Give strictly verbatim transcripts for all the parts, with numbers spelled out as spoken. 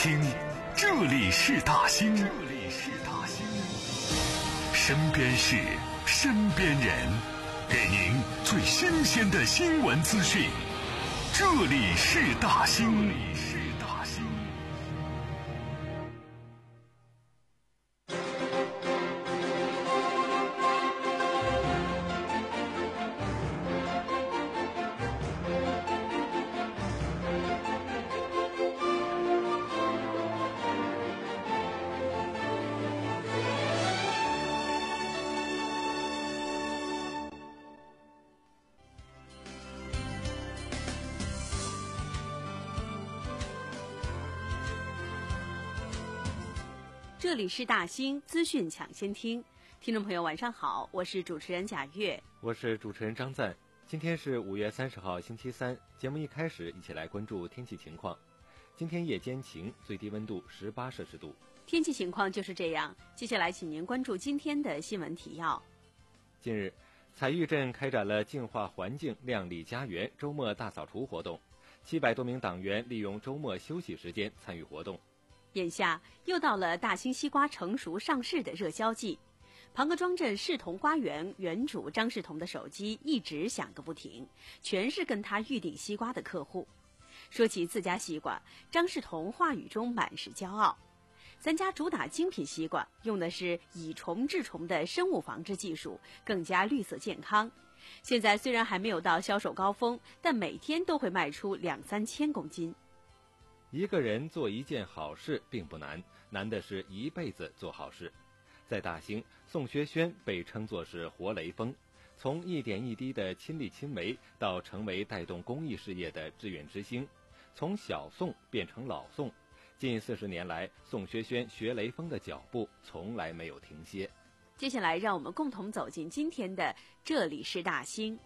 兴，这里是大兴，这里是大兴。身边事，身边人，给您最新鲜的新闻资讯。这里是大兴，这里是大兴。 这里是大兴资讯抢先听，听众朋友晚上好，我是主持人贾月， 我是主持人张赞。今天是五月三十号星期三，节目一开始一起来关注天气情况。今天夜间晴，最低温度十八摄氏度。 天气情况就是这样，接下来请您关注今天的新闻提要。 近日，彩玉镇开展了净化环境亮丽家园周末大扫除活动，七百多名党员利用周末休息时间参与活动。 眼下又到了大兴西瓜成熟上市的热销季，庞各庄镇世同花园园主张世同的手机一直响个不停，全是跟他预订西瓜的客户。说起自家西瓜，张世同话语中满是骄傲。咱家主打精品西瓜，用的是以虫治虫的生物防治技术，更加绿色健康。现在虽然还没有到销售高峰，但每天都会卖出两三千公斤。 一个人做一件好事并不难，难的是一辈子做好事。在大兴，宋学轩被称作是活雷锋，从一点一滴的亲力亲为到成为带动公益事业的志愿之星，从小宋变成老宋，近四十年来，宋学轩学雷锋的脚步从来没有停歇。 接下来让我们共同走进今天的这里是大兴。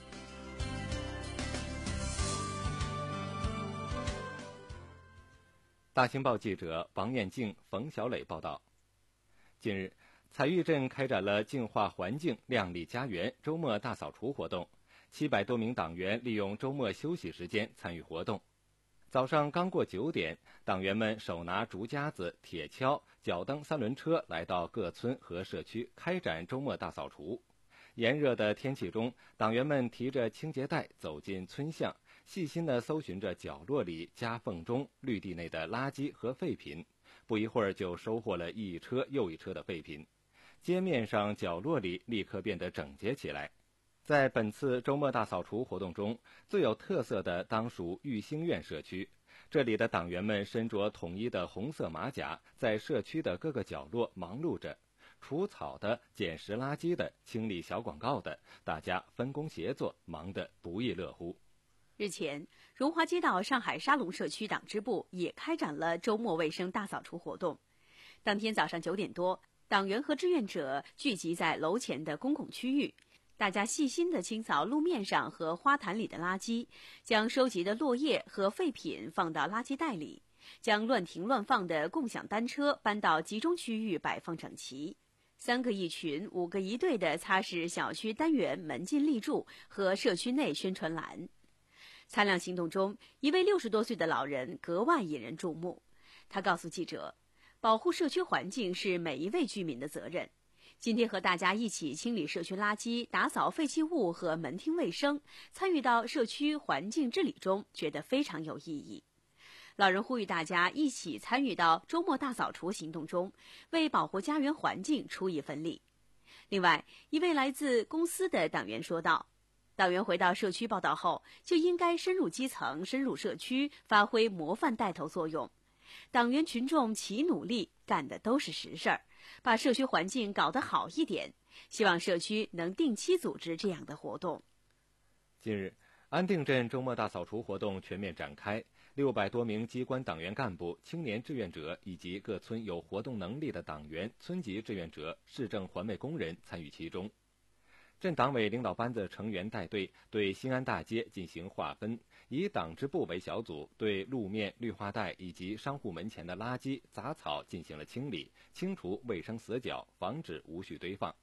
大兴报记者王艳静、冯小磊报道。近日，彩玉镇开展了净化环境亮丽家园周末大扫除活动，七百多名党员利用周末休息时间参与活动。早上刚过九点，党员们手拿竹夹子、铁锹、脚蹬三轮车来到各村和社区开展周末大扫除。炎热的天气中，党员们提着清洁袋走进村巷，细心地搜寻着角落里、夹缝中、绿地内的垃圾和废品，不一会儿就收获了一车又一车的废品。街面上、角落里立刻变得整洁起来。在本次周末大扫除活动中，最有特色的当属育兴苑社区。这里的党员们身着统一的红色马甲，在社区的各个角落忙碌着，除草的、捡拾垃圾的、清理小广告的，大家分工协作，忙得不亦乐乎。 日前，荣华街道上海沙龙社区党支部也开展了周末卫生大扫除活动。当天早上九点多，党员和志愿者聚集在楼前的公共区域，大家细心地清扫路面上和花坛里的垃圾，将收集的落叶和废品放到垃圾袋里，将乱停乱放的共享单车搬到集中区域摆放整齐。三个一群、五个一队的擦拭小区单元门禁立柱和社区内宣传栏。擦亮行动中，一位六十多岁的老人格外引人注目。他告诉记者，保护社区环境是每一位居民的责任。今天和大家一起清理社区垃圾、打扫废弃物和门厅卫生，参与到社区环境治理中，觉得非常有意义。老人呼吁大家一起参与到周末大扫除行动中，为保护家园环境出一份力。另外，一位来自公司的党员说道，党员回到社区报道后，就应该深入基层、深入社区，发挥模范带头作用。党员群众齐努力，干的都是实事儿，把社区环境搞得好一点。希望社区能定期组织这样的活动。 近日，安定镇周末大扫除活动全面展开，六百多名机关党员干部、青年志愿者以及各村有活动能力的党员、村级志愿者、市政环卫工人参与其中。镇党委领导班子成员带队对新安大街进行划分，以党支部为小组，对路面、绿化带以及商户门前的垃圾、杂草进行了清理，清除卫生死角，防止无序堆放。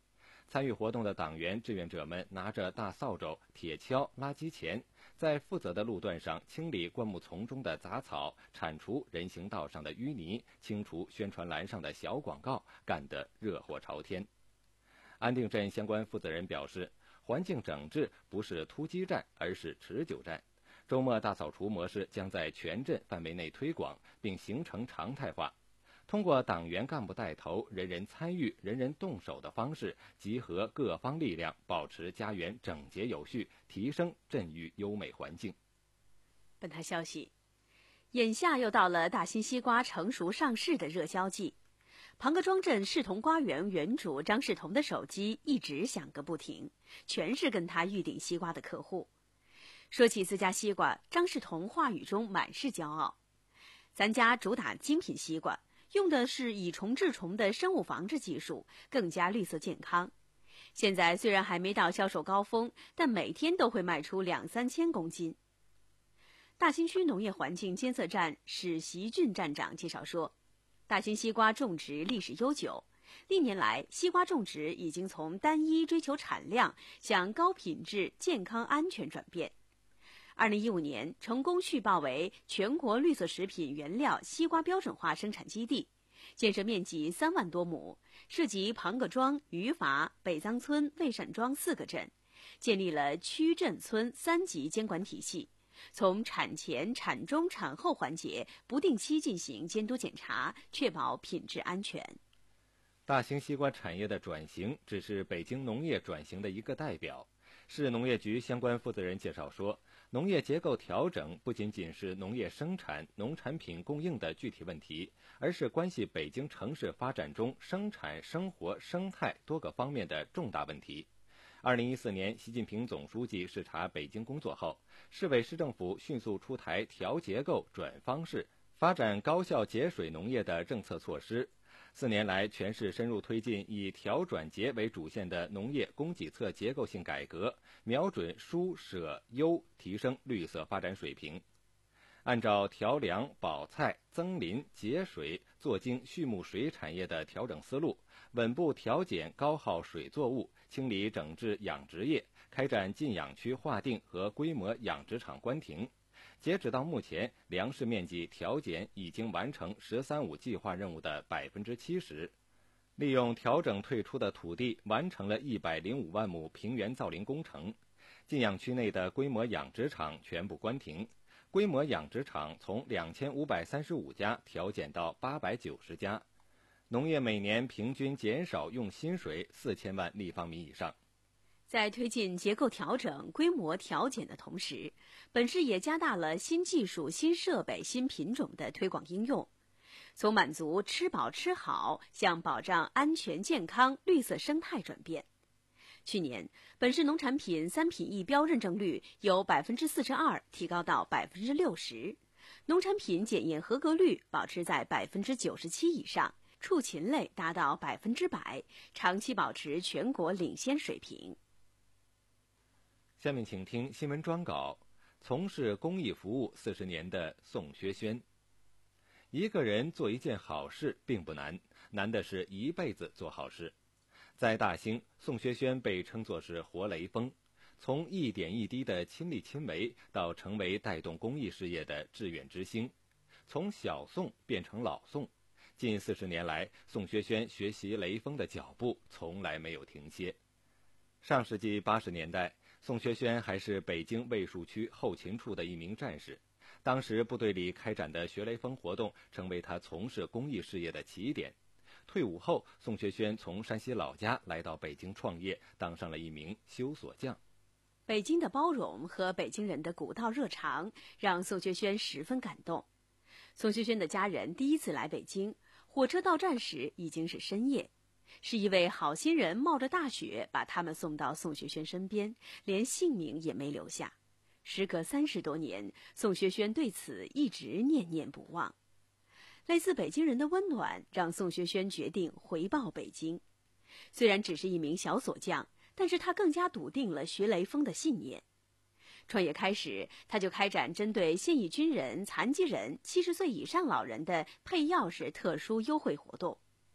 参与活动的党员志愿者们拿着大扫帚、铁锹、垃圾钳，在负责的路段上清理灌木丛中的杂草，铲除人行道上的淤泥，清除宣传栏上的小广告，干得热火朝天。安定镇相关负责人表示，环境整治不是突击战，而是持久战。周末大扫除模式将在全镇范围内推广，并形成常态化。通过党员干部带头、人人参与、人人动手的方式，集合各方力量，保持家园整洁有序，提升镇域优美环境。 本台消息，眼下又到了大新西瓜成熟上市的热销季。庞各庄镇世同瓜园园主张世同的手机一直响个不停，全是跟他预订西瓜的客户。说起自家西瓜，张世同话语中满是骄傲。咱家主打精品西瓜，用的是以虫治虫的生物防治技术，更加绿色健康。现在虽然还没到销售高峰，但每天都会卖出两三千公斤。大新区农业环境监测站史习俊站长介绍说，大新西瓜种植历史悠久，历年来西瓜种植已经从单一追求产量向高品质、健康、安全转变。二零一五年成功续报为全国绿色食品原料西瓜标准化生产基地，建设面积三万多亩，涉及庞各庄、余伐、北藏村、魏善庄四个镇，建立了区镇村三级监管体系，从产前、产中、产后环节不定期进行监督检查，确保品质安全。 大兴西瓜产业的转型只是北京农业转型的一个代表。市农业局相关负责人介绍说，农业结构调整不仅仅是农业生产、农产品供应的具体问题，而是关系北京城市发展中生产、生活、生态多个方面的重大问题。二零一四年，习近平总书记视察北京工作后，市委市政府迅速出台调结构、转方式、发展高效节水农业的政策措施。四年来，全市深入推进以调转节为主线的农业供给侧结构性改革，瞄准疏舍优，提升绿色发展水平。按照调粮、保菜、增林、节水、做精畜牧水产业的调整思路，稳步调减高耗水作物，清理整治养殖业，开展禁养区划定和规模养殖场关停。截止到目前，粮食面积调减已经完成“十三五”计划任务的百分之七十，利用调整退出的土地，完成了一百零五万亩平原造林工程。禁养区内的规模养殖场全部关停，规模养殖场从两千五百三十五家调减到八百九十家，农业每年平均减少用薪水四千万立方米以上。 在推进结构调整、规模调减的同时，本市也加大了新技术、新设备、新品种的推广应用，从满足吃饱吃好向保障安全健康、绿色生态转变。去年，本市农产品三品一标认证率由百分之四十二提高到百分之六十，农产品检验合格率保持在百分之九十七以上，畜禽类达到百分之百，长期保持全国领先水平。 下面请听新闻专稿，从事公益服务四十年的宋学轩。一个人做一件好事并不难，难的是一辈子做好事。在大兴，宋学轩被称作是活雷锋，从一点一滴的亲力亲为到成为带动公益事业的志愿之星，从小宋变成老宋。近四十年来，宋学轩学习雷锋的脚步从来没有停歇。上世纪八十年代，宋学轩还是北京卫戍区后勤处的一名战士，当时部队里开展的学雷锋活动成为他从事公益事业的起点。退伍后，宋学轩从山西老家来到北京创业，当上了一名修锁匠。 北京的包容和北京人的古道热肠让宋学轩十分感动。宋学轩的家人第一次来北京，火车到站时已经是深夜，是一位好心人冒着大雪把他们送到宋学轩身边，连姓名也没留下。时隔三十多年，宋学轩对此一直念念不忘。类似北京人的温暖让宋学轩决定回报北京。虽然只是一名小锁匠，但是他更加笃定了学雷锋的信念。创业开始，他就开展针对现役军人、残疾人、七十岁以上老人的配钥匙特殊优惠活动。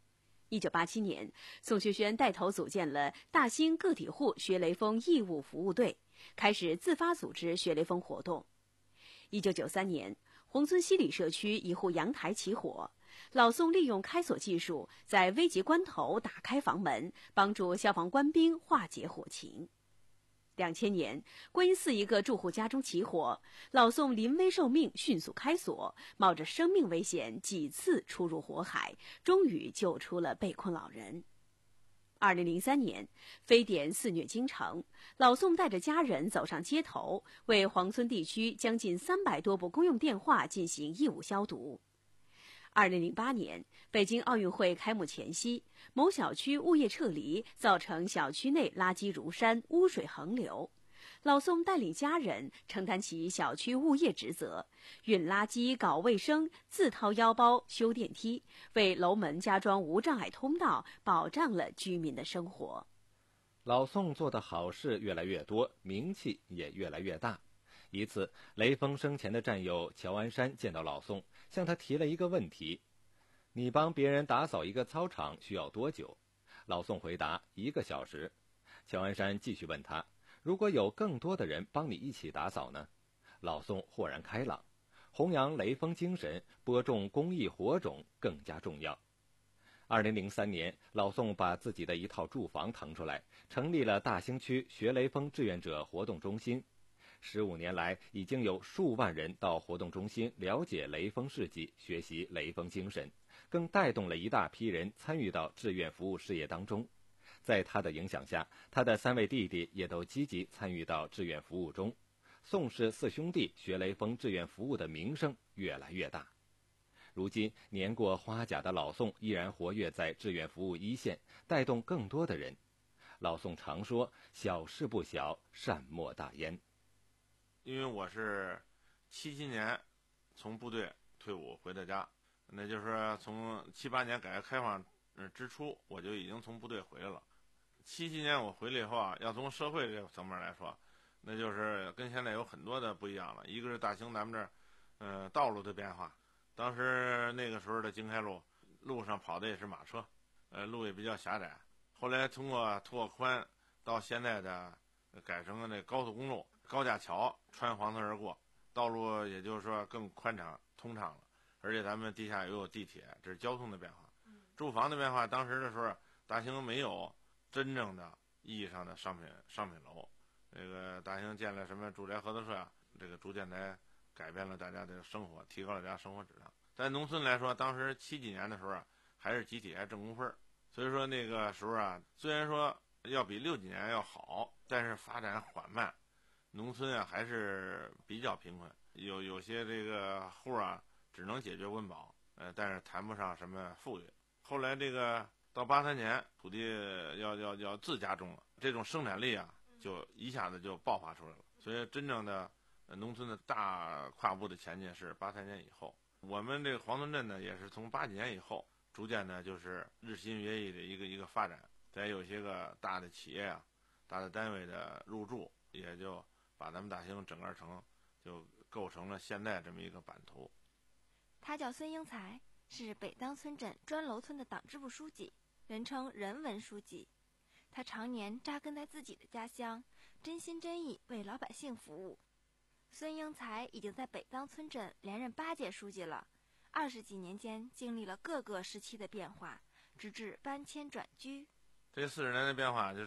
一九八七年，宋学轩带头组建了大兴个体户学雷锋义务服务队，开始自发组织学雷锋活动。一九九三年，宏村西里社区一户阳台起火，老宋利用开锁技术，在危急关头打开房门，帮助消防官兵化解火情。两千年，观音寺一个住户家中起火，老宋临危受命，迅速开锁，冒着生命危险几次出入火海，终于救出了被困老人。二零零三年，非典肆虐京城，老宋带着家人走上街头，为宏村地区将近三百多部公用电话进行义务消毒。二零零八年，北京奥运会开幕前夕，某小区物业撤离，造成小区内垃圾如山，污水横流。老宋带领家人承担起小区物业职责，运垃圾、搞卫生，自掏腰包修电梯，为楼门加装无障碍通道，保障了居民的生活。 老宋做的好事越来越多，名气也越来越大。一次，雷锋生前的战友乔安山见到老宋，向他提了一个问题：你帮别人打扫一个操场需要多久？老宋回答：一个小时。乔安山继续问他：如果有更多的人帮你一起打扫呢？老宋豁然开朗，弘扬雷锋精神，播种公益火种更加重要。二零零三年，老宋把自己的一套住房腾出来，成立了大兴区学雷锋志愿者活动中心。十五年来，已经有数万人到活动中心了解雷锋事迹，学习雷锋精神，更带动了一大批人参与到志愿服务事业当中。在他的影响下，他的三位弟弟也都积极参与到志愿服务中。宋氏四兄弟学雷锋志愿服务的名声越来越大。如今年过花甲的老宋依然活跃在志愿服务一线，带动更多的人。老宋常说：小事不小，善莫大焉。 因为我是七七年从部队退伍回的家，那就是说从七八年改革开放之初，我就已经从部队回来了。七七年我回来以后啊，要从社会这个层面来说，那就是跟现在有很多的不一样了。一个是大兴咱们这儿，呃，道路的变化。当时那个时候的京开路，路上跑的也是马车，呃，路也比较狭窄。后来通过拓宽，到现在的改成了那高速公路。高架桥穿黄河而过，道路也就是说更宽敞通畅了，而且咱们地下又有地铁，这是交通的变化。住房的变化，当时的时候大兴没有真正的意义上的商品商品楼，这个大兴建了什么住宅合作社啊，这个逐渐来改变了大家的生活，提高了大家生活质量。在农村来说，当时七几年的时候啊，还是集体还挣工分，所以说那个时候啊，虽然说要比六几年要好，但是发展缓慢。农村啊还是比较贫困，有有些这个户啊只能解决温饱，呃，但是谈不上什么富裕。后来这个到八三年，土地要要要自家种了，这种生产力啊就一下子就爆发出来了。所以真正的农村的大跨步的前进是八三年以后。我们这个黄村镇呢，也是从八几年以后，逐渐的就是日新月异的一个一个发展。再有些个大的企业啊、大的单位的入驻，也就把咱们大兴整个城就构成了现在这么一个版图。 他叫孙英才，是北当村镇砖楼村的党支部书记，人称人文书记。他常年扎根在自己的家乡，真心真意为老百姓服务。孙英才已经在北当村镇连任八届书记了，二十几年间经历了各个时期的变化，直至搬迁转居。 这四十年的变化就是。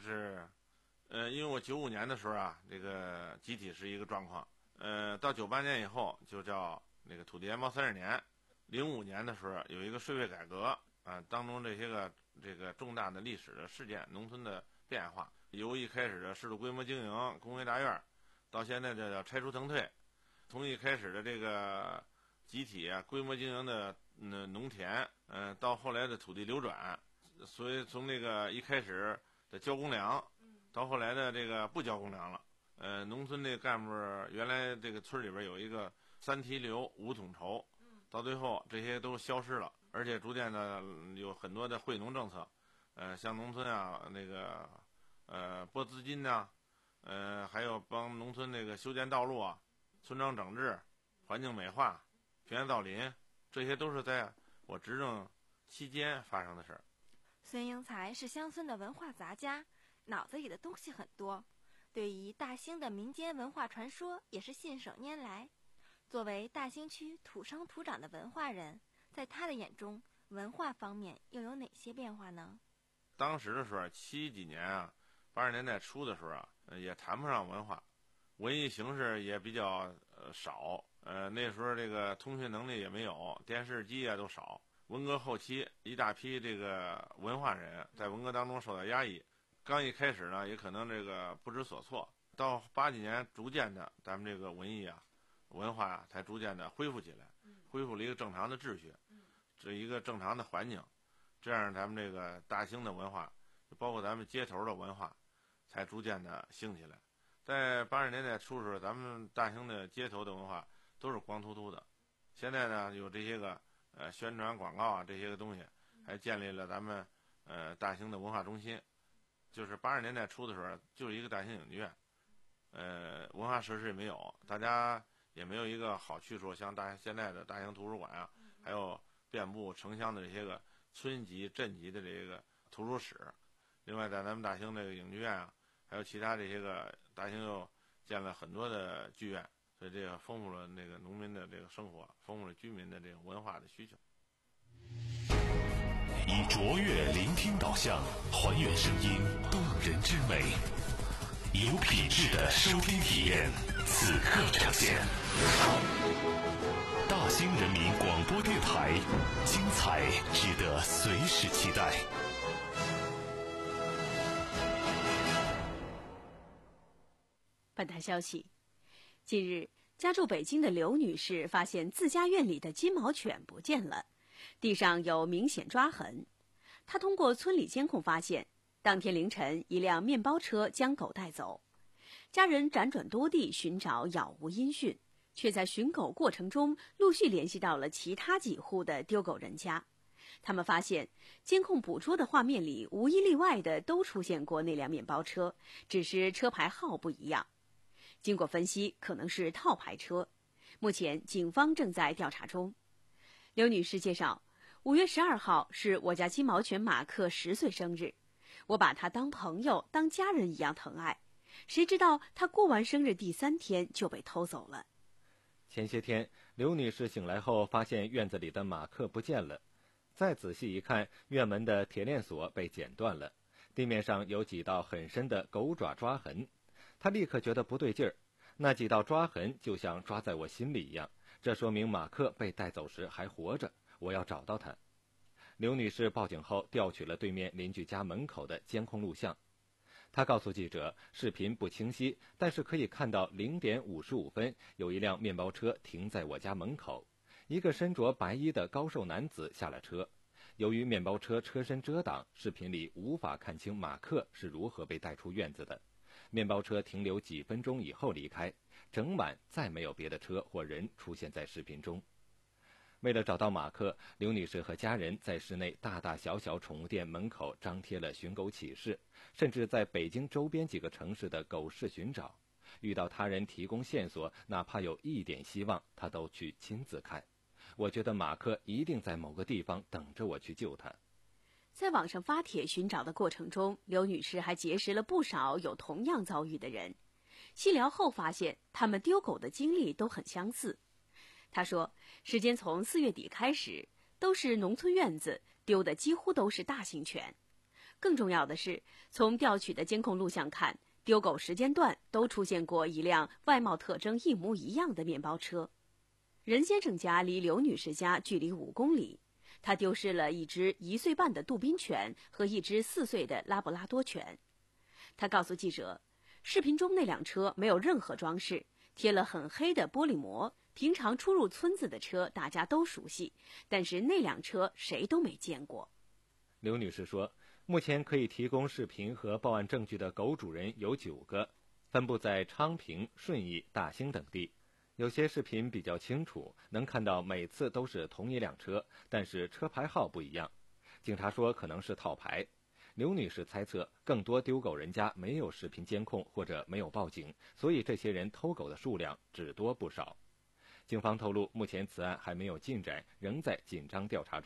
呃，因为我九五年的时候啊，这个集体是一个状况，呃，到九八年以后就叫那个土地研报三十年，零五年的时候有一个税费改革啊、呃，当中这些个这个重大的历史的事件，农村的变化，由一开始的适度规模经营工业大院，到现在这叫拆除腾退，从一开始的这个集体啊规模经营的嗯农田，嗯、呃，到后来的土地流转，所以从那个一开始的交公粮。到后来的这个不交公粮了，呃，农村这干部原来这个村里边有一个三提留五统筹，到最后这些都消失了，而且逐渐的有很多的惠农政策，呃，像农村啊那个呃拨资金呐、啊，呃，还有帮农村那个修建道路啊、村庄整治、环境美化、平原造林，这些都是在我执政期间发生的事儿。 孙英才是乡村的文化杂家，脑子里的东西很多，对于大兴的民间文化传说也是信手拈来。作为大兴区土生土长的文化人，在他的眼中，文化方面又有哪些变化呢？ 当时的时候，七几年啊，八十年代初的时候啊，也谈不上文化，文艺形式也比较呃少，呃那时候这个通讯能力也没有，电视机啊都少。文革后期，一大批这个文化人在文革当中受到压抑，刚一开始呢，也可能这个不知所措。到八几年，逐渐的，咱们这个文艺啊、文化啊，才逐渐的恢复起来，恢复了一个正常的秩序，这一个正常的环境，这样咱们这个大兴的文化，包括咱们街头的文化，才逐渐的兴起来。在八十年代初的时候，咱们大兴的街头的文化都是光秃秃的，现在呢，有这些个。呃，宣传广告啊，这些个东西，还建立了咱们呃大兴的文化中心。就是八十年代初的时候，就是一个大兴影剧院，呃，文化设施也没有，大家也没有一个好去处，像大现在的大兴图书馆啊，还有遍布城乡的这些个村级、镇级的这个图书室。另外，在咱们大兴这个影剧院啊，还有其他这些个大兴又建了很多的剧院。所以这个丰富了那个农民的这个生活，丰富了居民的这种文化的需求。 以卓越聆听导向，还原声音动人之美，有品质的收听体验，此刻呈现。大兴人民广播电台，精彩值得随时期待。 本台消息，近日，家住北京的刘女士发现自家院里的金毛犬不见了，地上有明显抓痕。她通过村里监控发现，当天凌晨一辆面包车将狗带走。家人辗转多地寻找杳无音讯，却在寻狗过程中陆续联系到了其他几户的丢狗人家。他们发现，监控捕捉的画面里无一例外的都出现过那辆面包车，只是车牌号不一样。经过分析，可能是套牌车。目前，警方正在调查中。刘女士介绍，五月十二号是我家金毛犬马克十岁生日，我把它当朋友、当家人一样疼爱。谁知道他过完生日第三天就被偷走了。 前些天，刘女士醒来后发现院子里的马克不见了，再仔细一看，院门的铁链锁被剪断了，地面上有几道很深的狗爪抓痕。她立刻觉得不对劲儿，那几道抓痕就像抓在我心里一样，这说明马克被带走时还活着，我要找到他。刘女士报警后调取了对面邻居家门口的监控录像。她告诉记者，视频不清晰，但是可以看到零点五十五分有一辆面包车停在我家门口，一个身着白衣的高瘦男子下了车。由于面包车车身遮挡，视频里无法看清马克是如何被带出院子的。面包车停留几分钟以后离开，整晚再没有别的车或人出现在视频中。为了找到马克，刘女士和家人在市内大大小小宠物店门口张贴了寻狗启事，甚至在北京周边几个城市的狗市寻找。遇到他人提供线索，哪怕有一点希望，她都去亲自看。我觉得马克一定在某个地方等着我去救他。 在网上发帖寻找的过程中，刘女士还结识了不少有同样遭遇的人。细聊后发现，他们丢狗的经历都很相似。她说，时间从四月底开始，都是农村院子，丢的几乎都是大型犬。更重要的是，从调取的监控录像看，丢狗时间段都出现过一辆外貌特征一模一样的面包车。任先生家离刘女士家距离五公里，他丢失了一只一岁半的杜宾犬和一只四岁的拉布拉多犬。他告诉记者，视频中那辆车没有任何装饰，贴了很黑的玻璃膜，平常出入村子的车大家都熟悉，但是那辆车谁都没见过。 刘女士说，目前可以提供视频和报案证据的狗主人有九个，分布在昌平、顺义、大兴等地。有些视频比较清楚，能看到每次都是同一辆车，但是车牌号不一样。警察说可能是套牌。刘女士猜测，更多丢狗人家没有视频监控或者没有报警，所以这些人偷狗的数量只多不少。警方透露，目前此案还没有进展，仍在紧张调查中。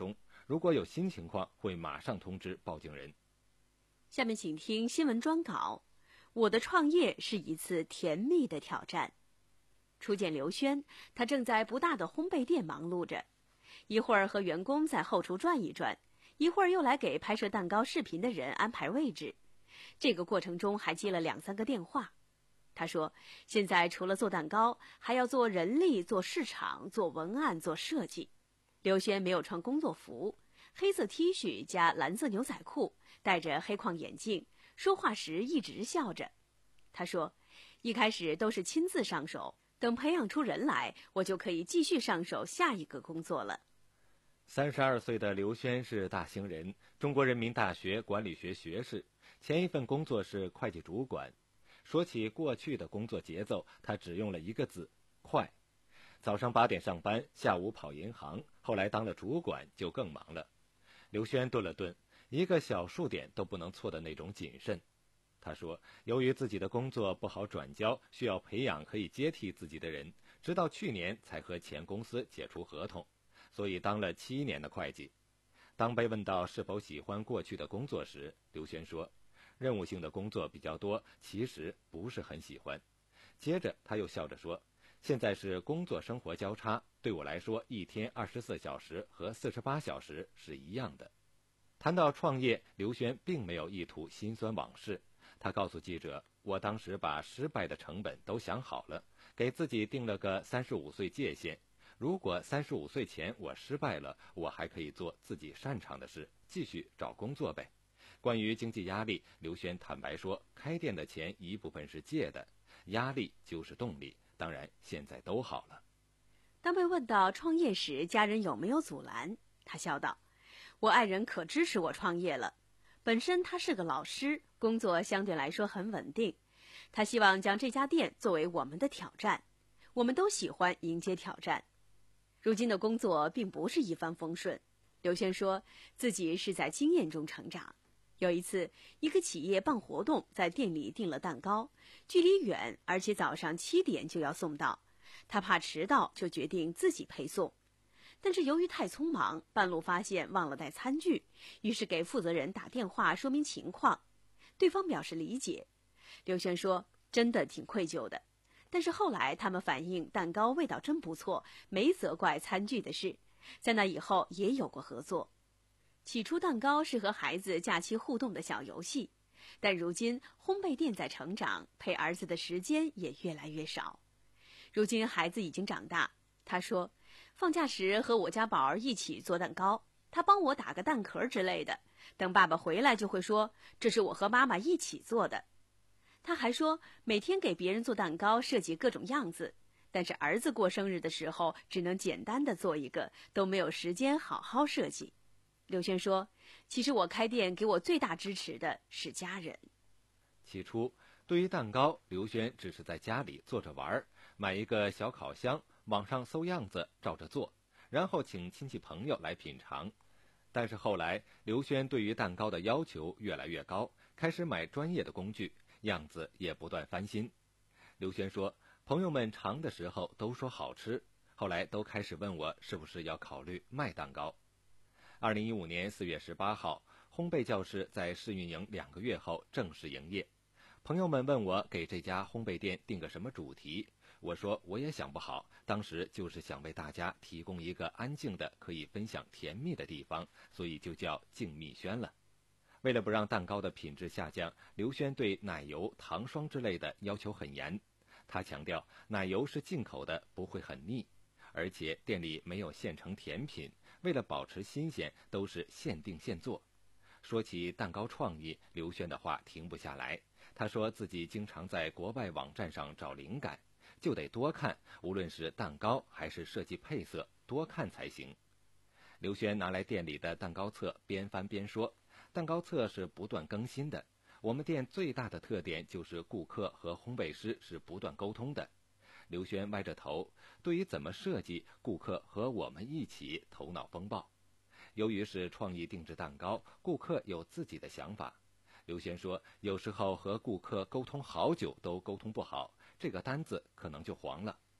如果有新情况，会马上通知报警人。 下面请听新闻专稿。我的创业是一次甜蜜的挑战。初见刘轩，他正在不大的烘焙店忙碌着，一会儿和员工在后厨转一转，一会儿又来给拍摄蛋糕视频的人安排位置。这个过程中还接了两三个电话。他说，现在除了做蛋糕，还要做人力、做市场、做文案、做设计。刘轩没有穿工作服，黑色 T 恤加蓝色牛仔裤，戴着黑框眼镜，说话时一直笑着。他说，一开始都是亲自上手，等培养出人来，我就可以继续上手下一个工作了。 三十二岁的刘轩是大兴人，中国人民大学管理学学士，前一份工作是会计主管。说起过去的工作节奏，他只用了一个字：快。早上八点上班，下午跑银行，后来当了主管就更忙了。刘轩顿了顿，一个小数点都不能错的那种谨慎。他说，由于自己的工作不好转交，需要培养可以接替自己的人，直到去年才和前公司解除合同，所以当了七年的会计。当被问到是否喜欢过去的工作时，刘轩说，任务性的工作比较多，其实不是很喜欢。接着他又笑着说，现在是工作生活交叉，对我来说一天二十四小时和四十八小时是一样的。谈到创业，刘轩并没有一吐辛酸往事。他告诉记者，我当时把失败的成本都想好了，给自己定了个三十五岁界限，如果三十五岁前我失败了，我还可以做自己擅长的事，继续找工作呗。关于经济压力，刘轩坦白说，开店的钱一部分是借的，压力就是动力，当然现在都好了。 当被问到创业时家人有没有阻拦，他笑道，我爱人可支持我创业了，本身他是个老师，工作相对来说很稳定，他希望将这家店作为我们的挑战，我们都喜欢迎接挑战。如今的工作并不是一帆风顺，刘轩说自己是在经验中成长。有一次，一个企业办活动，在店里订了蛋糕，距离远，而且早上七点就要送到，他怕迟到，就决定自己配送。但是由于太匆忙，半路发现忘了带餐具，于是给负责人打电话说明情况，对方表示理解。刘轩说，真的挺愧疚的，但是后来他们反映蛋糕味道真不错，没责怪餐具的事，在那以后也有过合作。起初蛋糕是和孩子假期互动的小游戏，但如今烘焙店在成长，陪儿子的时间也越来越少。如今孩子已经长大，他说，放假时和我家宝儿一起做蛋糕，他帮我打个蛋壳之类的，等爸爸回来就会说，这是我和妈妈一起做的。他还说，每天给别人做蛋糕，设计各种样子，但是儿子过生日的时候只能简单的做一个，都没有时间好好设计。刘轩说，其实我开店给我最大支持的是家人。 起初对于蛋糕，刘轩只是在家里做着玩，买一个小烤箱，网上搜样子照着做，然后请亲戚朋友来品尝。但是后来刘轩对于蛋糕的要求越来越高，开始买专业的工具，样子也不断翻新。刘轩说，朋友们尝的时候都说好吃，后来都开始问我是不是要考虑卖蛋糕。二零一五年四月十八号，烘焙教室在试运营两个月后正式营业。朋友们问我给这家烘焙店定个什么主题，我说我也想不好，当时就是想为大家提供一个安静的可以分享甜蜜的地方，所以就叫静蜜轩了。为了不让蛋糕的品质下降，刘轩对奶油、糖霜之类的要求很严。他强调奶油是进口的，不会很腻，而且店里没有现成甜品，为了保持新鲜，都是现订现做。说起蛋糕创意，刘轩的话停不下来。他说自己经常在国外网站上找灵感，就得多看，无论是蛋糕还是设计配色，多看才行。刘轩拿来店里的蛋糕册，边翻边说，蛋糕册是不断更新的，我们店最大的特点就是顾客和烘焙师是不断沟通的。刘轩歪着头，对于怎么设计，顾客和我们一起头脑风暴。由于是创意定制蛋糕，顾客有自己的想法。刘轩说，有时候和顾客沟通好久都沟通不好，这个单子可能就黄了。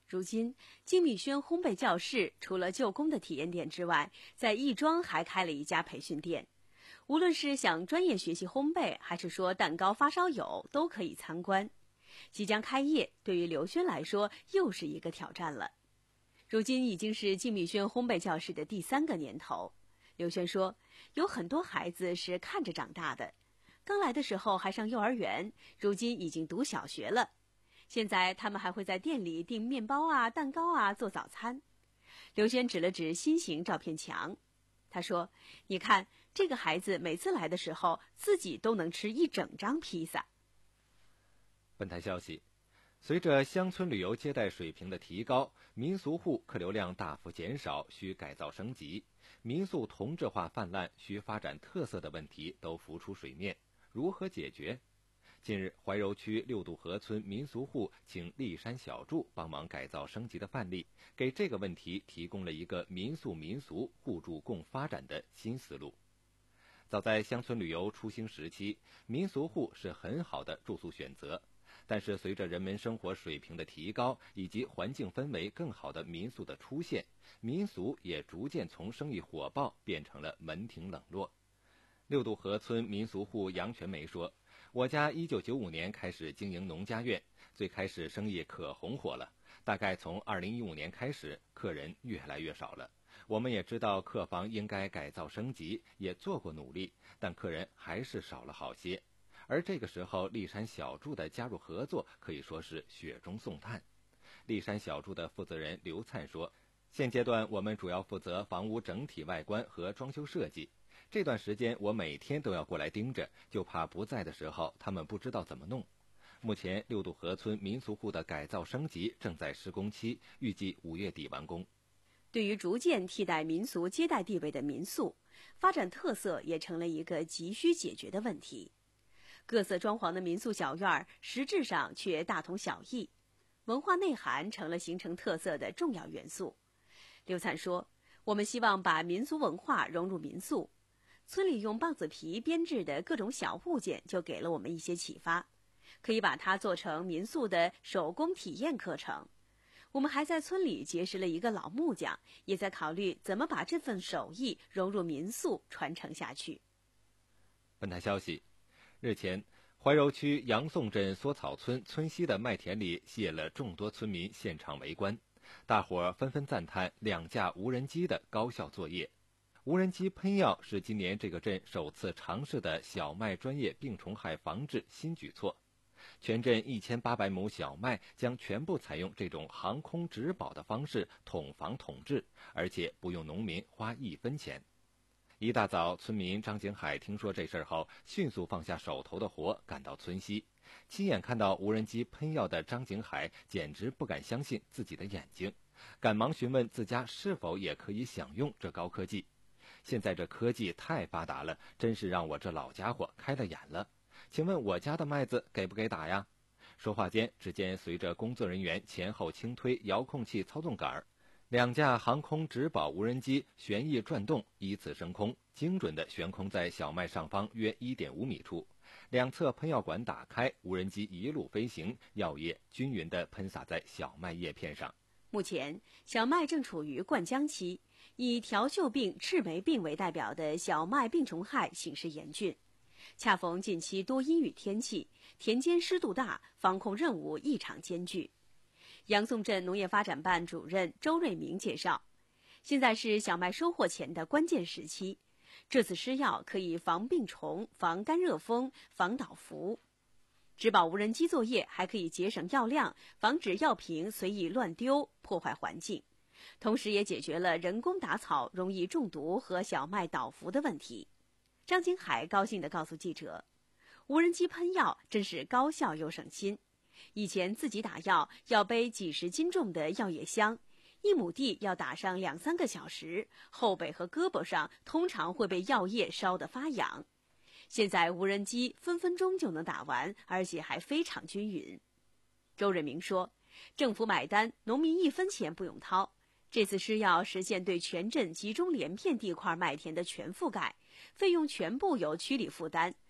如今，金米轩烘焙教室除了旧宫的体验店之外，在亦庄还开了一家培训店。无论是想专业学习烘焙，还是说蛋糕发烧友，都可以参观。即将开业，对于刘轩来说又是一个挑战了。如今已经是金米轩烘焙教室的第三个年头。刘轩说，有很多孩子是看着长大的，刚来的时候还上幼儿园，如今已经读小学了。现在他们还会在店里订面包啊、蛋糕啊，做早餐。刘轩指了指新型照片墙，他说：“你看，这个孩子每次来的时候，自己都能吃一整张披萨。” 本台消息，随着乡村旅游接待水平的提高，民俗户客流量大幅减少，需改造升级，民宿同质化泛滥，需发展特色的问题都浮出水面，如何解决？近日，怀柔区六渡河村民俗户请立山小筑帮忙改造升级的范例，给这个问题提供了一个民宿民俗互助共发展的新思路。早在乡村旅游初兴时期，民俗户是很好的住宿选择，但是随着人们生活水平的提高以及环境氛围更好的民宿的出现，民俗也逐渐从生意火爆变成了门庭冷落。六渡河村民俗户杨全梅说，我家一九九五年开始经营农家院，最开始生意可红火了，大概从二零一五年开始，客人越来越少了。我们也知道客房应该改造升级，也做过努力，但客人还是少了好些。而这个时候，立山小筑的加入合作可以说是雪中送炭。立山小筑的负责人刘灿说，现阶段我们主要负责房屋整体外观和装修设计。这段时间我每天都要过来盯着，就怕不在的时候他们不知道怎么弄。目前六渡河村民俗户的改造升级正在施工期，预计五月底完工。 对于逐渐替代民俗接待地位的民宿，发展特色也成了一个急需解决的问题。各色装潢的民宿小院实质上却大同小异，文化内涵成了形成特色的重要元素。刘灿说，我们希望把民俗文化融入民宿，村里用棒子皮编制的各种小物件就给了我们一些启发，可以把它做成民宿的手工体验课程。我们还在村里结识了一个老木匠，也在考虑怎么把这份手艺融入民宿传承下去。 本台消息，日前，怀柔区杨宋镇梭草村村西的麦田里谢了众多村民现场围观，大伙儿纷纷赞叹两架无人机的高效作业。无人机喷药是今年这个镇首次尝试的小麦专业病虫害防治新举措。全镇一千八百亩小麦将全部采用这种航空植保的方式统防统治，而且不用农民花一分钱。一大早，村民张景海听说这事后，迅速放下手头的活，赶到村西。亲眼看到无人机喷药的张景海简直不敢相信自己的眼睛，赶忙询问自家是否也可以享用这高科技。现在这科技太发达了，真是让我这老家伙开了眼了。请问我家的麦子给不给打呀？说话间，只见随着工作人员前后轻推遥控器操纵杆，两架航空植保无人机旋翼转动，依次升空，精准地悬空在小麦上方约 一点五米处。两侧喷药管打开，无人机一路飞行，药液均匀地喷洒在小麦叶片上。 目前，小麦正处于灌浆期，以条锈病、赤霉病为代表的小麦病虫害形势严峻。恰逢近期多阴雨天气，田间湿度大，防控任务异常艰巨。杨宋镇农业发展办主任周瑞明介绍，现在是小麦收获前的关键时期，这次施药可以防病虫、防干热风、防倒伏。植保无人机作业还可以节省药量，防止药瓶随意乱丢，破坏环境，同时也解决了人工打草容易中毒和小麦倒伏的问题。张景海高兴地告诉记者，无人机喷药真是高效又省心。以前自己打药要背几十斤重的药液箱，一亩地要打上两三个小时，后背和胳膊上通常会被药液烧得发痒。现在无人机分分钟就能打完，而且还非常均匀。周瑞明说，政府买单，农民一分钱不用掏。这次施药实现对全镇集中连片地块麦田的全覆盖，费用全部由区里负担，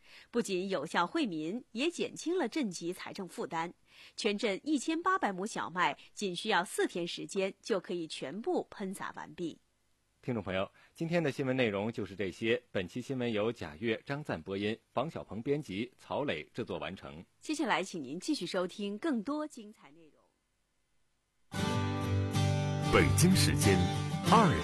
不仅有效惠民，也减轻了镇级财政负担。全镇一千八百亩小麦仅需要四天时间就可以全部喷洒完毕。 听众朋友，今天的新闻内容就是这些。本期新闻由贾月、张赞播音，房小鹏编辑，曹磊制作完成。 接下来，请您继续收听更多精彩内容。 北京时间二